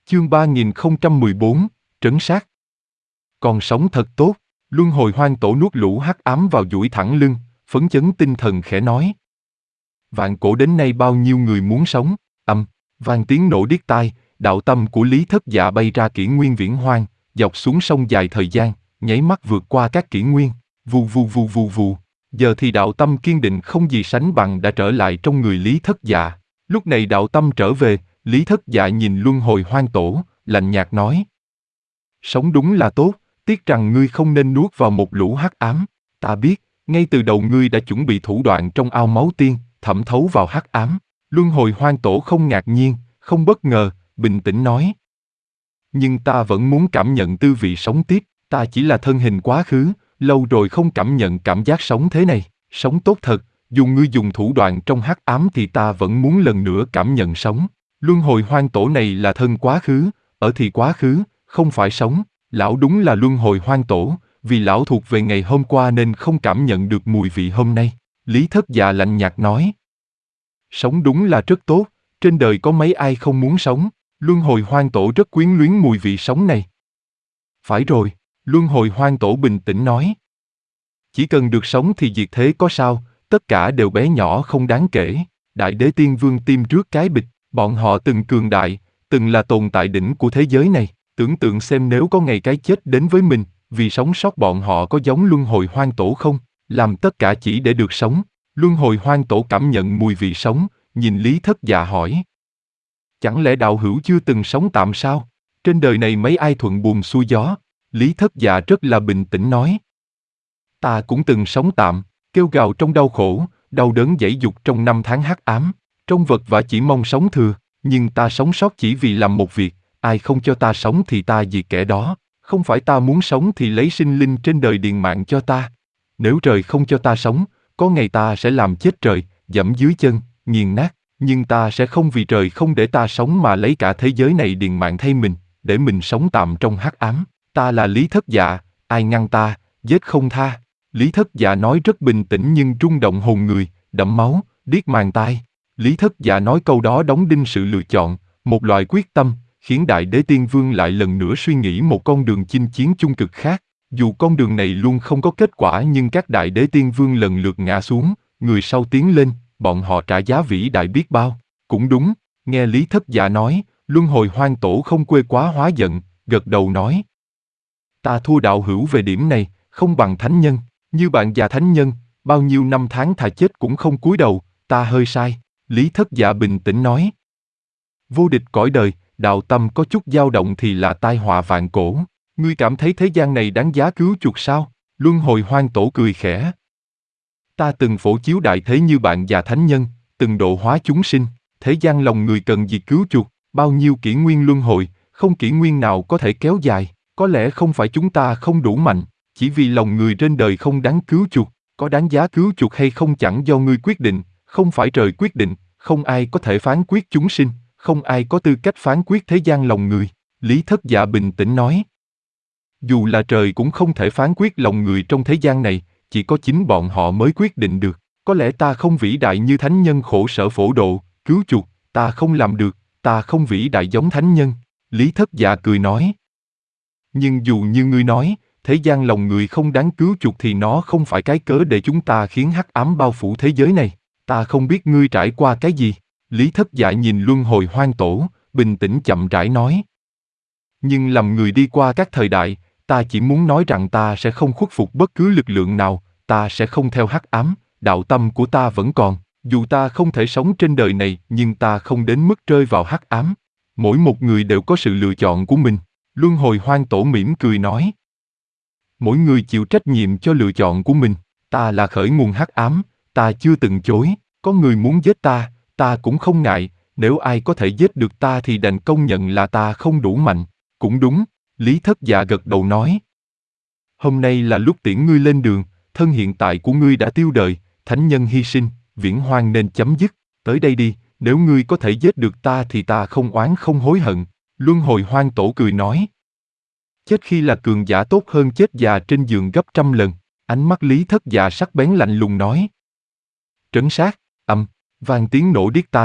Chương 3014, Trấn sát. Còn sống thật tốt, luân hồi hoang tổ nuốt lũ hắc ám vào duỗi thẳng lưng, phấn chấn tinh thần khẽ nói. Vạn cổ đến nay bao nhiêu người muốn sống, vang tiếng nổ điếc tai, đạo tâm của Lý Thất Dạ bay ra kỷ nguyên viễn hoang, dọc xuống sông dài thời gian, nháy mắt vượt qua các kỷ nguyên, vù vù vù vù vù. Giờ thì đạo tâm kiên định không gì sánh bằng đã trở lại trong người Lý Thất Dạ. Lúc này đạo tâm trở về, Lý Thất Dạ nhìn luân hồi hoang tổ, lạnh nhạt nói. Sống đúng là tốt, tiếc rằng ngươi không nên nuốt vào một lũ hắc ám. Ta biết, ngay từ đầu ngươi đã chuẩn bị thủ đoạn trong ao máu tiên, thẩm thấu vào hắc ám. Luân hồi hoang tổ không ngạc nhiên, không bất ngờ, bình tĩnh nói. Nhưng ta vẫn muốn cảm nhận tư vị sống tiếp, ta chỉ là thân hình quá khứ, lâu rồi không cảm nhận cảm giác sống thế này, sống tốt thật, dù ngươi dùng thủ đoạn trong hắc ám thì ta vẫn muốn lần nữa cảm nhận sống. Luân hồi hoang tổ này là thân quá khứ, ở thì quá khứ, không phải sống, lão đúng là luân hồi hoang tổ, vì lão thuộc về ngày hôm qua nên không cảm nhận được mùi vị hôm nay. Lý Thất Dạ lạnh nhạt nói. Sống đúng là rất tốt, trên đời có mấy ai không muốn sống, luân hồi hoang tổ rất quyến luyến mùi vị sống này. Phải rồi, luân hồi hoang tổ bình tĩnh nói. Chỉ cần được sống thì diệt thế có sao, tất cả đều bé nhỏ không đáng kể. Đại đế tiên vương tim trước cái bịch, bọn họ từng cường đại, từng là tồn tại đỉnh của thế giới này. Tưởng tượng xem nếu có ngày cái chết đến với mình, vì sống sót bọn họ có giống luân hồi hoang tổ không? Làm tất cả chỉ để được sống. Luân hồi hoang tổ cảm nhận mùi vị sống, nhìn Lý Thất Dạ hỏi. Chẳng lẽ đạo hữu chưa từng sống tạm sao? Trên đời này mấy ai thuận buồm xuôi gió? Lý Thất Dạ rất là bình tĩnh nói. Ta cũng từng sống tạm, kêu gào trong đau khổ, đau đớn dãy dục trong năm tháng hắc ám, trong vật vã chỉ mong sống thừa, nhưng ta sống sót chỉ vì làm một việc, ai không cho ta sống thì ta diệt kẻ đó, không phải ta muốn sống thì lấy sinh linh trên đời điền mạng cho ta. Nếu trời không cho ta sống, có ngày ta sẽ làm chết trời, dẫm dưới chân, nghiền nát, nhưng ta sẽ không vì trời không để ta sống mà lấy cả thế giới này điền mạng thay mình, để mình sống tạm trong hắc ám. Ta là Lý Thất Dạ, ai ngăn ta, giết không tha. Lý Thất Dạ nói rất bình tĩnh nhưng rung động hồn người, đẫm máu, điếc màng tai. Lý Thất Dạ nói câu đó đóng đinh sự lựa chọn, một loại quyết tâm, khiến Đại Đế Tiên Vương lại lần nữa suy nghĩ một con đường chinh chiến chung cực khác. Dù con đường này luôn không có kết quả nhưng các Đại Đế Tiên Vương lần lượt ngã xuống, người sau tiến lên, bọn họ trả giá vĩ đại biết bao. Cũng đúng, nghe Lý Thất Dạ nói, luân hồi hoang tổ không quê quá hóa giận, gật đầu nói. Ta thua đạo hữu về điểm này, không bằng thánh nhân, như bạn già thánh nhân, bao nhiêu năm tháng thà chết cũng không cúi đầu, ta hơi sai. Lý Thất Dạ bình tĩnh nói. Vô địch cõi đời, đạo tâm có chút dao động thì là tai họa vạn cổ. Ngươi cảm thấy thế gian này đáng giá cứu chuộc sao? Luân hồi hoang tổ cười khẽ. Ta từng phổ chiếu đại thế như bạn già thánh nhân, từng độ hóa chúng sinh, thế gian lòng người cần gì cứu chuộc, bao nhiêu kỷ nguyên luân hồi, không kỷ nguyên nào có thể kéo dài, có lẽ không phải chúng ta không đủ mạnh, chỉ vì lòng người trên đời không đáng cứu chuộc, có đáng giá cứu chuộc hay không chẳng do ngươi quyết định, không phải trời quyết định, không ai có thể phán quyết chúng sinh, không ai có tư cách phán quyết thế gian lòng người. Lý Thất Dạ bình tĩnh nói. Dù là trời cũng không thể phán quyết lòng người trong thế gian này, chỉ có chính bọn họ mới quyết định được. Có lẽ ta không vĩ đại như thánh nhân khổ sở phổ độ, cứu chuộc, ta không làm được, ta không vĩ đại giống thánh nhân. Lý Thất Dạ cười nói. Nhưng dù như ngươi nói, thế gian lòng người không đáng cứu chuộc thì nó không phải cái cớ để chúng ta khiến hắc ám bao phủ thế giới này. Ta không biết ngươi trải qua cái gì. Lý Thất Dạ nhìn luân hồi hoang tổ, bình tĩnh chậm rãi nói. Nhưng làm người đi qua các thời đại, ta chỉ muốn nói rằng ta sẽ không khuất phục bất cứ lực lượng nào, ta sẽ không theo hắc ám, đạo tâm của ta vẫn còn. Dù ta không thể sống trên đời này nhưng ta không đến mức rơi vào hắc ám. Mỗi một người đều có sự lựa chọn của mình. Luân hồi hoang tổ mỉm cười nói. Mỗi người chịu trách nhiệm cho lựa chọn của mình. Ta là khởi nguồn hắc ám, ta chưa từng chối. Có người muốn giết ta, ta cũng không ngại. Nếu ai có thể giết được ta thì đành công nhận là ta không đủ mạnh. Cũng đúng, Lý Thất Dạ gật đầu nói. Hôm nay là lúc tiễn ngươi lên đường, thân hiện tại của ngươi đã tiêu đời, thánh nhân hy sinh, viễn hoang nên chấm dứt. Tới đây đi, nếu ngươi có thể giết được ta thì ta không oán không hối hận. Luân hồi hoang tổ cười nói. Chết khi là cường giả tốt hơn chết già trên giường gấp trăm lần. Ánh mắt Lý Thất Dạ sắc bén lạnh lùng nói. Trấn sát, vang tiếng nổ điếc tai,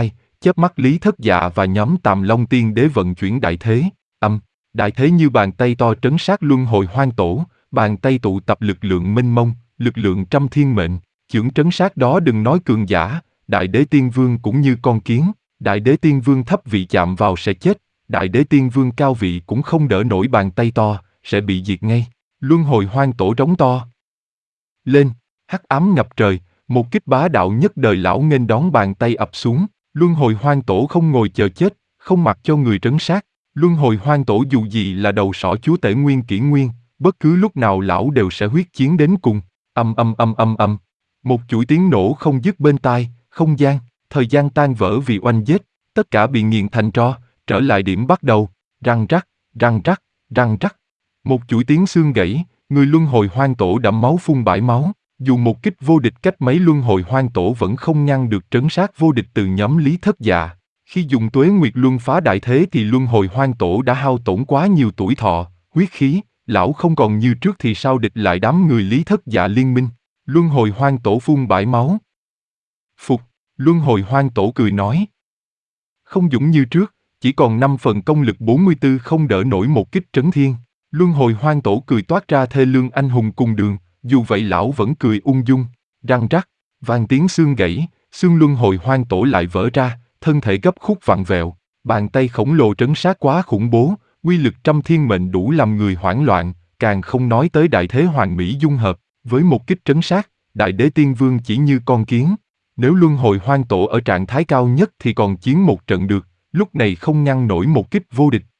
chớp mắt Lý Thất Dạ và nhóm Tàm Long Tiên Đế vận chuyển đại thế, đại thế như bàn tay to trấn sát luân hồi hoang tổ, bàn tay tụ tập lực lượng mênh mông, lực lượng trăm thiên mệnh, chưởng trấn sát đó đừng nói cường giả, Đại Đế Tiên Vương cũng như con kiến, Đại Đế Tiên Vương thấp vị chạm vào sẽ chết, Đại Đế Tiên Vương cao vị cũng không đỡ nổi bàn tay to, sẽ bị diệt ngay. Luân hồi hoang tổ trống to lên, hắc ám ngập trời, một kích bá đạo nhất đời lão nghênh đón bàn tay ập xuống, luân hồi hoang tổ không ngồi chờ chết, không mặc cho người trấn sát. Luân hồi hoang tổ dù gì là đầu sỏ chúa tể nguyên kỷ nguyên, bất cứ lúc nào lão đều sẽ huyết chiến đến cùng. Âm âm âm âm âm. Một chuỗi tiếng nổ không dứt bên tai, không gian, thời gian tan vỡ vì oanh giết, tất cả bị nghiền thành tro, trở lại điểm bắt đầu, răng rắc, răng rắc, răng rắc. Một chuỗi tiếng xương gãy, người luân hồi hoang tổ đẫm máu phun bãi máu, dù một kích vô địch cách mấy luân hồi hoang tổ vẫn không ngăn được trấn sát vô địch từ nhóm Lý Thất Dạ. Khi dùng tuế nguyệt luân phá đại thế thì luân hồi hoang tổ đã hao tổn quá nhiều tuổi thọ, huyết khí, lão không còn như trước thì sao địch lại đám người Lý Thất Dạ liên minh. Luân hồi hoang tổ phun bãi máu. Phục, luân hồi hoang tổ cười nói. Không dũng như trước, chỉ còn 5 phần công lực 44 không đỡ nổi một kích trấn thiên. Luân hồi hoang tổ cười toát ra thê lương anh hùng cùng đường, dù vậy lão vẫn cười ung dung, răng rắc, vang tiếng xương gãy, xương luân hồi hoang tổ lại vỡ ra, thân thể gấp khúc vặn vẹo, bàn tay khổng lồ trấn sát quá khủng bố, uy lực trăm thiên mệnh đủ làm người hoảng loạn, càng không nói tới đại thế hoàn mỹ dung hợp, với một kích trấn sát, Đại Đế Tiên Vương chỉ như con kiến. Nếu luân hồi hoang tổ ở trạng thái cao nhất thì còn chiến một trận được, lúc này không ngăn nổi một kích vô địch.